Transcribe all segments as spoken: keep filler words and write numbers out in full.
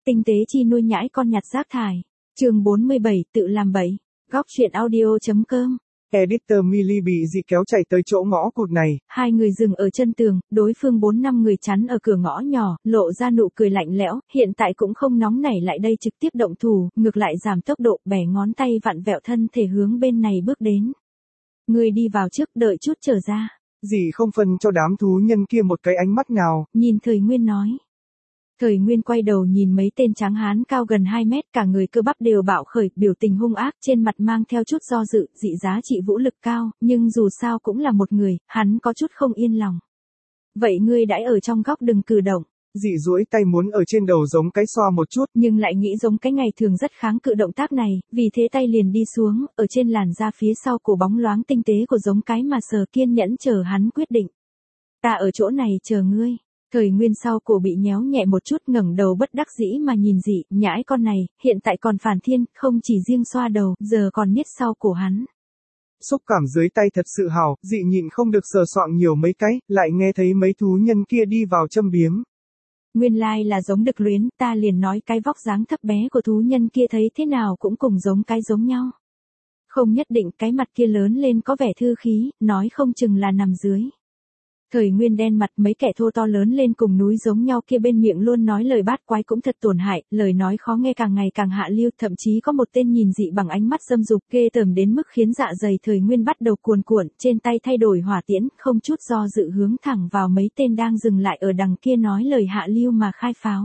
Tinh tế chi nuôi nhãi con nhặt rác thải. Chương bốn mươi bảy, tự làm bẫy. Góc truyện audio.com. Editor Millie bị dị kéo chạy tới chỗ ngõ cụt này. Hai người dừng ở chân tường, đối phương bốn năm người chắn ở cửa ngõ nhỏ, lộ ra nụ cười lạnh lẽo, hiện tại cũng không nóng nảy lại đây trực tiếp động thủ, ngược lại giảm tốc độ, bẻ ngón tay vặn vẹo thân thể hướng bên này bước đến. Người đi vào trước, đợi chút trở ra. Dị không phân cho đám thú nhân kia một cái ánh mắt nào. Nhìn Thời Nguyên nói. Thời Nguyên quay đầu nhìn mấy tên tráng hán cao gần hai mét, cả người cơ bắp đều bạo khởi, biểu tình hung ác, trên mặt mang theo chút do dự, dị giá trị vũ lực cao, nhưng dù sao cũng là một người, hắn có chút không yên lòng. Vậy ngươi đãi ở trong góc đừng cử động. Dị duỗi tay muốn ở trên đầu giống cái xoa một chút, nhưng lại nghĩ giống cái ngày thường rất kháng cự động tác này, vì thế tay liền đi xuống, ở trên làn da phía sau cổ bóng loáng tinh tế của giống cái mà sờ, kiên nhẫn chờ hắn quyết định. Ta ở chỗ này chờ ngươi. Thời Nguyên sau cổ bị nhéo nhẹ một chút, ngẩng đầu bất đắc dĩ mà nhìn Dị, nhãi con này, hiện tại còn phản thiên, không chỉ riêng xoa đầu, giờ còn niết sau cổ hắn. Xúc cảm dưới tay thật sự hào, Dị nhịn không được sờ soạng nhiều mấy cái, lại nghe thấy mấy thú nhân kia đi vào châm biếm. Nguyên lai là giống đực luyến, ta liền nói cái vóc dáng thấp bé của thú nhân kia thấy thế nào cũng cùng giống cái giống nhau. Không nhất định, cái mặt kia lớn lên có vẻ thư khí, nói không chừng là nằm dưới. Thời Nguyên đen mặt, mấy kẻ thô to lớn lên cùng núi giống nhau kia bên miệng luôn nói lời bát quái cũng thật tổn hại, lời nói khó nghe càng ngày càng hạ lưu, thậm chí có một tên nhìn Dị bằng ánh mắt dâm dục ghê tởm đến mức khiến dạ dày Thời Nguyên bắt đầu cuồn cuộn, trên tay thay đổi hỏa tiễn, không chút do dự hướng thẳng vào mấy tên đang dừng lại ở đằng kia nói lời hạ lưu mà khai pháo.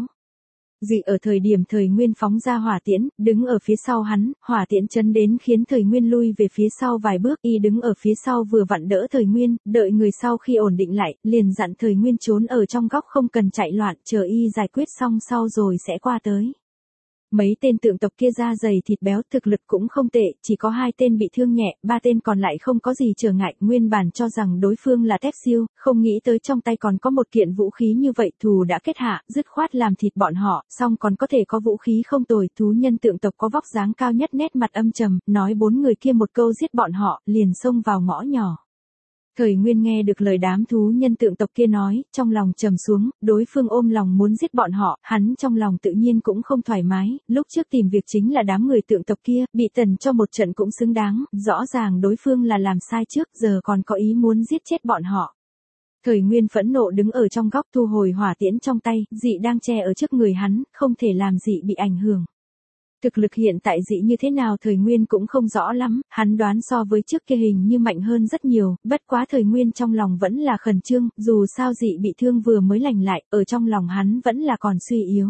Dị ở thời điểm Thời Nguyên phóng ra hỏa tiễn, đứng ở phía sau hắn, hỏa tiễn chấn đến khiến Thời Nguyên lui về phía sau vài bước, y đứng ở phía sau vừa vặn đỡ Thời Nguyên, đợi người sau khi ổn định lại, liền dặn Thời Nguyên trốn ở trong góc không cần chạy loạn, chờ y giải quyết xong sau rồi sẽ qua tới. Mấy tên tượng tộc kia da dày thịt béo, thực lực cũng không tệ, chỉ có hai tên bị thương nhẹ, ba tên còn lại không có gì trở ngại, nguyên bản cho rằng đối phương là Tép Siêu, không nghĩ tới trong tay còn có một kiện vũ khí như vậy, thù đã kết hạ, dứt khoát làm thịt bọn họ, xong còn có thể có vũ khí không tồi, thú nhân tượng tộc có vóc dáng cao nhất, nét mặt âm trầm, nói bốn người kia một câu giết bọn họ, liền xông vào ngõ nhỏ. Thời Nguyên nghe được lời đám thú nhân tượng tộc kia nói, trong lòng trầm xuống, đối phương ôm lòng muốn giết bọn họ, hắn trong lòng tự nhiên cũng không thoải mái, lúc trước tìm việc chính là đám người tượng tộc kia, bị tần cho một trận cũng xứng đáng, rõ ràng đối phương là làm sai trước, giờ còn có ý muốn giết chết bọn họ. Thời Nguyên phẫn nộ đứng ở trong góc thu hồi hỏa tiễn trong tay, Dị đang che ở trước người hắn, không thể làm Dị bị ảnh hưởng. Thực lực hiện tại Dị như thế nào Thời Nguyên cũng không rõ lắm, hắn đoán so với trước kia hình như mạnh hơn rất nhiều, bất quá Thời Nguyên trong lòng vẫn là khẩn trương, dù sao Dị bị thương vừa mới lành lại, ở trong lòng hắn vẫn là còn suy yếu.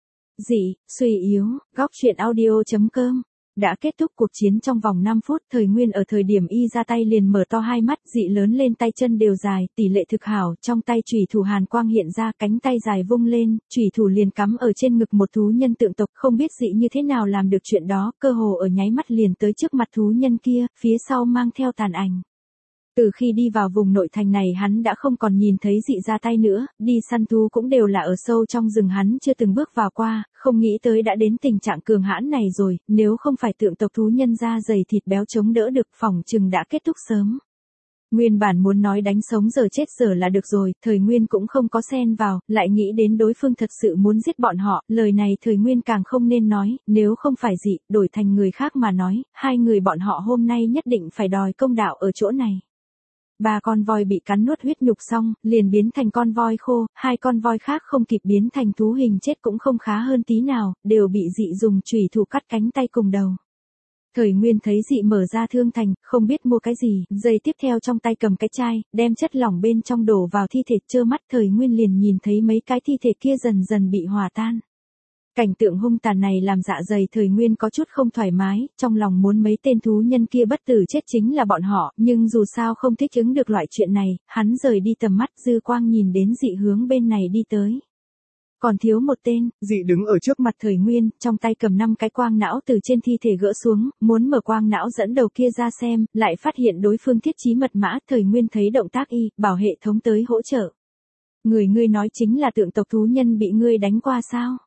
Dị, suy yếu, góc truyện audio.com. Đã kết thúc cuộc chiến trong vòng năm phút, Thời Nguyên ở thời điểm y ra tay liền mở to hai mắt, Dị lớn lên tay chân đều dài, tỷ lệ thực hảo, trong tay chủy thủ hàn quang hiện ra, cánh tay dài vung lên, chủy thủ liền cắm ở trên ngực một thú nhân tượng tộc, không biết Dị như thế nào làm được chuyện đó, cơ hồ ở nháy mắt liền tới trước mặt thú nhân kia, phía sau mang theo tàn ảnh. Từ khi đi vào vùng nội thành này hắn đã không còn nhìn thấy Dị ra tay nữa, đi săn thú cũng đều là ở sâu trong rừng hắn chưa từng bước vào qua, không nghĩ tới đã đến tình trạng cường hãn này rồi, nếu không phải tượng tộc thú nhân da dày thịt béo chống đỡ được phỏng chừng đã kết thúc sớm. Nguyên bản muốn nói đánh sống giờ chết giờ là được rồi, Thời Nguyên cũng không có xen vào, lại nghĩ đến đối phương thật sự muốn giết bọn họ, lời này Thời Nguyên càng không nên nói, nếu không phải Dị, đổi thành người khác mà nói, hai người bọn họ hôm nay nhất định phải đòi công đạo ở chỗ này. Ba con voi bị cắn nuốt huyết nhục xong, liền biến thành con voi khô, hai con voi khác không kịp biến thành thú hình chết cũng không khá hơn tí nào, đều bị Dị dùng chủy thủ cắt cánh tay cùng đầu. Thời Nguyên thấy Dị mở ra thương thành, không biết mua cái gì, giây tiếp theo trong tay cầm cái chai, đem chất lỏng bên trong đổ vào thi thể, trơ mắt Thời Nguyên liền nhìn thấy mấy cái thi thể kia dần dần bị hòa tan. Cảnh tượng hung tàn này làm dạ dày Thời Nguyên có chút không thoải mái, trong lòng muốn mấy tên thú nhân kia bất tử chết chính là bọn họ, nhưng dù sao không thích ứng được loại chuyện này, hắn rời đi tầm mắt, dư quang nhìn đến Dị hướng bên này đi tới. Còn thiếu một tên, Dị đứng ở trước mặt Thời Nguyên, trong tay cầm năm cái quang não từ trên thi thể gỡ xuống, muốn mở quang não dẫn đầu kia ra xem, lại phát hiện đối phương thiết trí mật mã, Thời Nguyên thấy động tác y, bảo hệ thống tới hỗ trợ. Người ngươi nói chính là tượng tộc thú nhân bị ngươi đánh qua sao?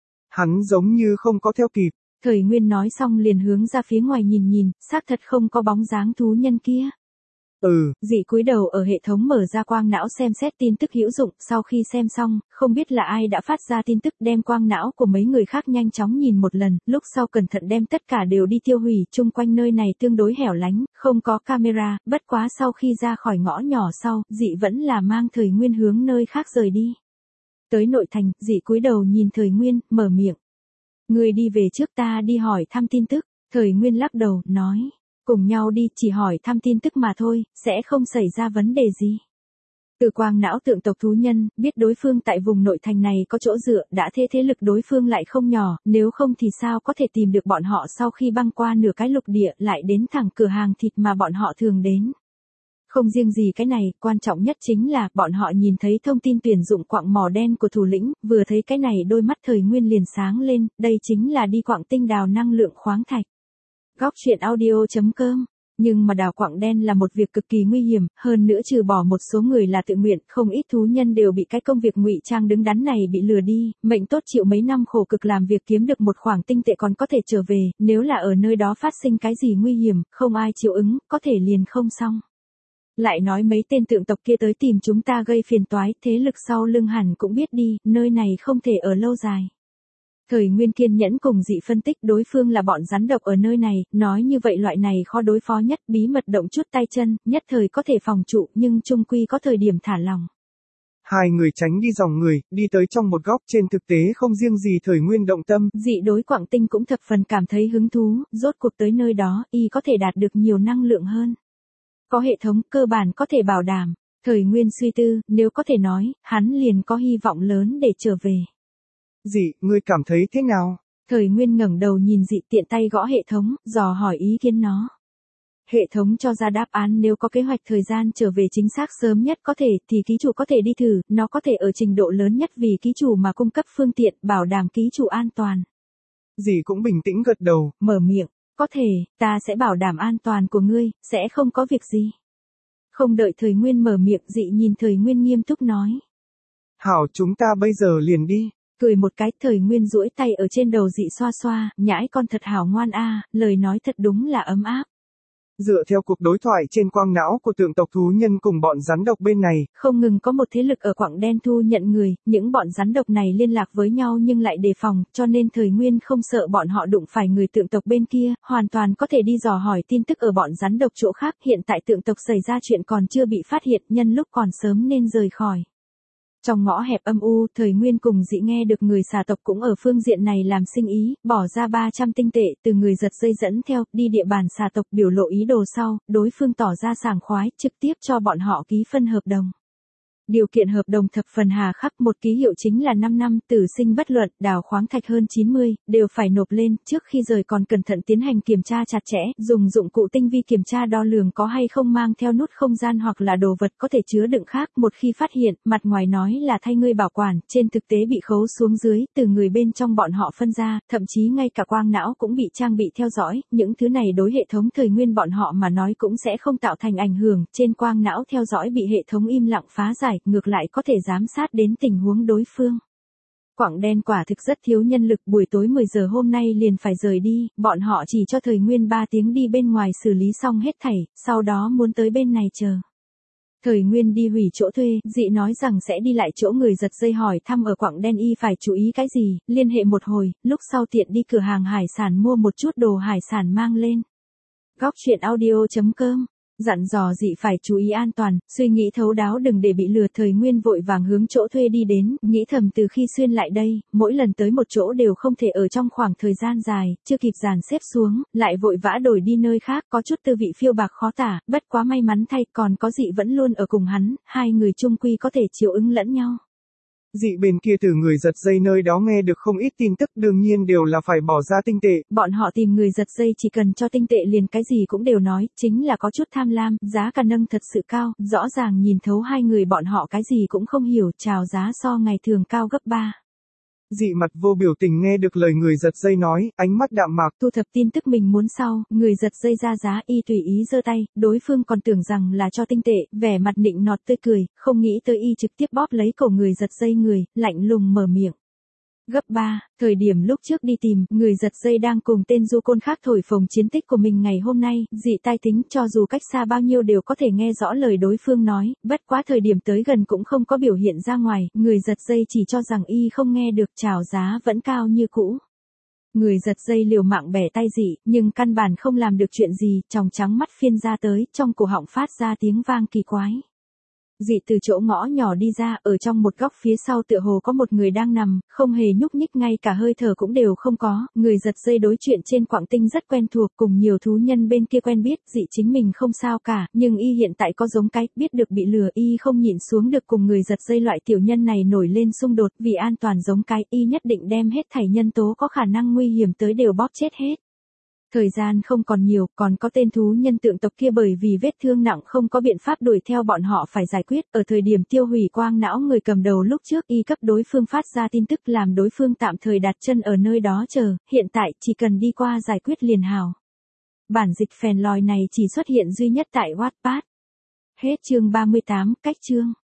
Hắn giống như không có theo kịp. Thời Nguyên nói xong liền hướng ra phía ngoài nhìn nhìn, xác thật không có bóng dáng thú nhân kia. Ừ. Dị cúi đầu ở hệ thống mở ra quang não xem xét tin tức hữu dụng, sau khi xem xong, không biết là ai đã phát ra tin tức đem quang não của mấy người khác nhanh chóng nhìn một lần, lúc sau cẩn thận đem tất cả đều đi tiêu hủy, chung quanh nơi này tương đối hẻo lánh, không có camera, bất quá sau khi ra khỏi ngõ nhỏ sau, dị vẫn là mang Thời Nguyên hướng nơi khác rời đi. Tới nội thành, dị cúi đầu nhìn Thời Nguyên, mở miệng. Người đi về trước, ta đi hỏi thăm tin tức. Thời Nguyên lắc đầu, nói. Cùng nhau đi, chỉ hỏi thăm tin tức mà thôi, sẽ không xảy ra vấn đề gì. Từ quang não tượng tộc thú nhân, biết đối phương tại vùng nội thành này có chỗ dựa, đã thế thế lực đối phương lại không nhỏ, nếu không thì sao có thể tìm được bọn họ sau khi băng qua nửa cái lục địa lại đến thẳng cửa hàng thịt mà bọn họ thường đến. Không riêng gì cái này, quan trọng nhất chính là, bọn họ nhìn thấy thông tin tuyển dụng quặng mỏ đen của thủ lĩnh, vừa thấy cái này đôi mắt Thời Nguyên liền sáng lên, đây chính là đi quặng tinh đào năng lượng khoáng thạch. Góc truyện audio chấm com. Nhưng mà đào quặng đen là một việc cực kỳ nguy hiểm, hơn nữa trừ bỏ một số người là tự nguyện, không ít thú nhân đều bị cái công việc ngụy trang đứng đắn này bị lừa đi, mệnh tốt chịu mấy năm khổ cực làm việc kiếm được một khoản tinh tệ còn có thể trở về, nếu là ở nơi đó phát sinh cái gì nguy hiểm, không ai chịu ứng, có thể liền không xong. Lại nói mấy tên tượng tộc kia tới tìm chúng ta gây phiền toái, thế lực sau lưng hẳn cũng biết đi, nơi này không thể ở lâu dài. Thời Nguyên kiên nhẫn cùng dị phân tích đối phương là bọn rắn độc ở nơi này, nói như vậy loại này khó đối phó nhất, bí mật động chút tay chân, nhất thời có thể phòng trụ nhưng chung quy có thời điểm thả lòng. Hai người tránh đi dòng người, đi tới trong một góc, trên thực tế không riêng gì Thời Nguyên động tâm. Dị đối quặng tinh cũng thập phần cảm thấy hứng thú, rốt cuộc tới nơi đó, y có thể đạt được nhiều năng lượng hơn. Có hệ thống cơ bản có thể bảo đảm. Thời Nguyên suy tư, nếu có thể nói, hắn liền có hy vọng lớn để trở về. Dị, ngươi cảm thấy thế nào? Thời Nguyên ngẩng đầu nhìn dị tiện tay gõ hệ thống, dò hỏi ý kiến nó. Hệ thống cho ra đáp án nếu có kế hoạch thời gian trở về chính xác sớm nhất có thể thì ký chủ có thể đi thử, nó có thể ở trình độ lớn nhất vì ký chủ mà cung cấp phương tiện, bảo đảm ký chủ an toàn. Dị cũng bình tĩnh gật đầu, mở miệng, có thể, ta sẽ bảo đảm an toàn của ngươi, sẽ không có việc gì. Không đợi Thời Nguyên mở miệng dị nhìn Thời Nguyên nghiêm túc nói. Hảo chúng ta bây giờ liền đi. Cười một cái Thời Nguyên duỗi tay ở trên đầu dị xoa xoa, nhãi con thật hảo ngoan a, lời nói thật đúng là ấm áp. Dựa theo cuộc đối thoại trên quang não của tượng tộc thú nhân cùng bọn rắn độc bên này, không ngừng có một thế lực ở quặng đen thu nhận người, những bọn rắn độc này liên lạc với nhau nhưng lại đề phòng, cho nên Thời Nguyên không sợ bọn họ đụng phải người tượng tộc bên kia, hoàn toàn có thể đi dò hỏi tin tức ở bọn rắn độc chỗ khác, hiện tại tượng tộc xảy ra chuyện còn chưa bị phát hiện, nhân lúc còn sớm nên rời khỏi. Trong ngõ hẹp âm u, Thời Nguyên cùng dị nghe được người xà tộc cũng ở phương diện này làm sinh ý, bỏ ra ba trăm tinh tệ từ người giật dây dẫn theo, đi địa bàn xà tộc biểu lộ ý đồ sau, đối phương tỏ ra sảng khoái, trực tiếp cho bọn họ ký phân hợp đồng. Điều kiện hợp đồng thập phần hà khắc, một ký hiệu chính là năm năm, tử sinh bất luận, đào khoáng thạch hơn chín mươi, đều phải nộp lên, trước khi rời còn cẩn thận tiến hành kiểm tra chặt chẽ, dùng dụng cụ tinh vi kiểm tra đo lường có hay không mang theo nút không gian hoặc là đồ vật có thể chứa đựng khác, một khi phát hiện, mặt ngoài nói là thay ngươi bảo quản, trên thực tế bị khấu xuống dưới, từ người bên trong bọn họ phân ra, thậm chí ngay cả quang não cũng bị trang bị theo dõi, những thứ này đối hệ thống Thời Nguyên bọn họ mà nói cũng sẽ không tạo thành ảnh hưởng, trên quang não theo dõi bị hệ thống im lặng phá giải, ngược lại có thể giám sát đến tình huống đối phương. Quặng đen quả thực rất thiếu nhân lực, buổi tối mười giờ hôm nay liền phải rời đi, bọn họ chỉ cho Thời Nguyên ba tiếng đi bên ngoài xử lý xong hết thảy, sau đó muốn tới bên này chờ. Thời Nguyên đi hủy chỗ thuê, dị nói rằng sẽ đi lại chỗ người giật dây hỏi thăm ở quặng đen y phải chú ý cái gì, liên hệ một hồi, lúc sau tiện đi cửa hàng hải sản mua một chút đồ hải sản mang lên. Góc truyện audio chấm com. Dặn dò dị phải chú ý an toàn, suy nghĩ thấu đáo đừng để bị lừa. Thời Nguyên vội vàng hướng chỗ thuê đi đến, nghĩ thầm từ khi xuyên lại đây, mỗi lần tới một chỗ đều không thể ở trong khoảng thời gian dài, chưa kịp dàn xếp xuống, lại vội vã đổi đi nơi khác, có chút tư vị phiêu bạc khó tả, bất quá may mắn thay còn có dị vẫn luôn ở cùng hắn, hai người chung quy có thể chiều ứng lẫn nhau. Dị bên kia từ người giật dây nơi đó nghe được không ít tin tức, đương nhiên đều là phải bỏ ra tinh tệ. Bọn họ tìm người giật dây chỉ cần cho tinh tệ liền cái gì cũng đều nói, chính là có chút tham lam, giá cả nâng thật sự cao, rõ ràng nhìn thấu hai người bọn họ cái gì cũng không hiểu, chào giá so ngày thường cao gấp ba. Dị mặt vô biểu tình nghe được lời người giật dây nói, ánh mắt đạm mạc. Thu thập tin tức mình muốn sau, người giật dây ra giá y tùy ý giơ tay, đối phương còn tưởng rằng là cho tinh tệ, vẻ mặt nịnh nọt tươi cười, không nghĩ tới y trực tiếp bóp lấy cổ người giật dây người, lạnh lùng mở miệng. Gấp ba, thời điểm lúc trước đi tìm, người giật dây đang cùng tên du côn khác thổi phồng chiến tích của mình ngày hôm nay, dị tai tính cho dù cách xa bao nhiêu đều có thể nghe rõ lời đối phương nói, bất quá thời điểm tới gần cũng không có biểu hiện ra ngoài, người giật dây chỉ cho rằng y không nghe được, chào giá vẫn cao như cũ. Người giật dây liều mạng bẻ tay dị, nhưng căn bản không làm được chuyện gì, tròng trắng mắt phiên ra tới, trong cổ họng phát ra tiếng vang kỳ quái. Dị từ chỗ ngõ nhỏ đi ra, ở trong một góc phía sau tựa hồ có một người đang nằm, không hề nhúc nhích, ngay cả hơi thở cũng đều không có, người giật dây đối chuyện trên Quảng Tinh rất quen thuộc, cùng nhiều thú nhân bên kia quen biết, dị chính mình không sao cả, nhưng y hiện tại có giống cái, biết được bị lừa, y không nhịn xuống được cùng người giật dây loại tiểu nhân này nổi lên xung đột, vì an toàn giống cái, y nhất định đem hết thảy nhân tố có khả năng nguy hiểm tới đều bóp chết hết. Thời gian không còn nhiều, còn có tên thú nhân tượng tộc kia bởi vì vết thương nặng không có biện pháp đuổi theo bọn họ phải giải quyết, ở thời điểm tiêu hủy quang não người cầm đầu lúc trước y cấp đối phương phát ra tin tức làm đối phương tạm thời đặt chân ở nơi đó chờ, hiện tại chỉ cần đi qua giải quyết liền hào. Bản dịch phèn lòi này chỉ xuất hiện duy nhất tại Wattpad. Hết chương ba mươi tám, cách chương.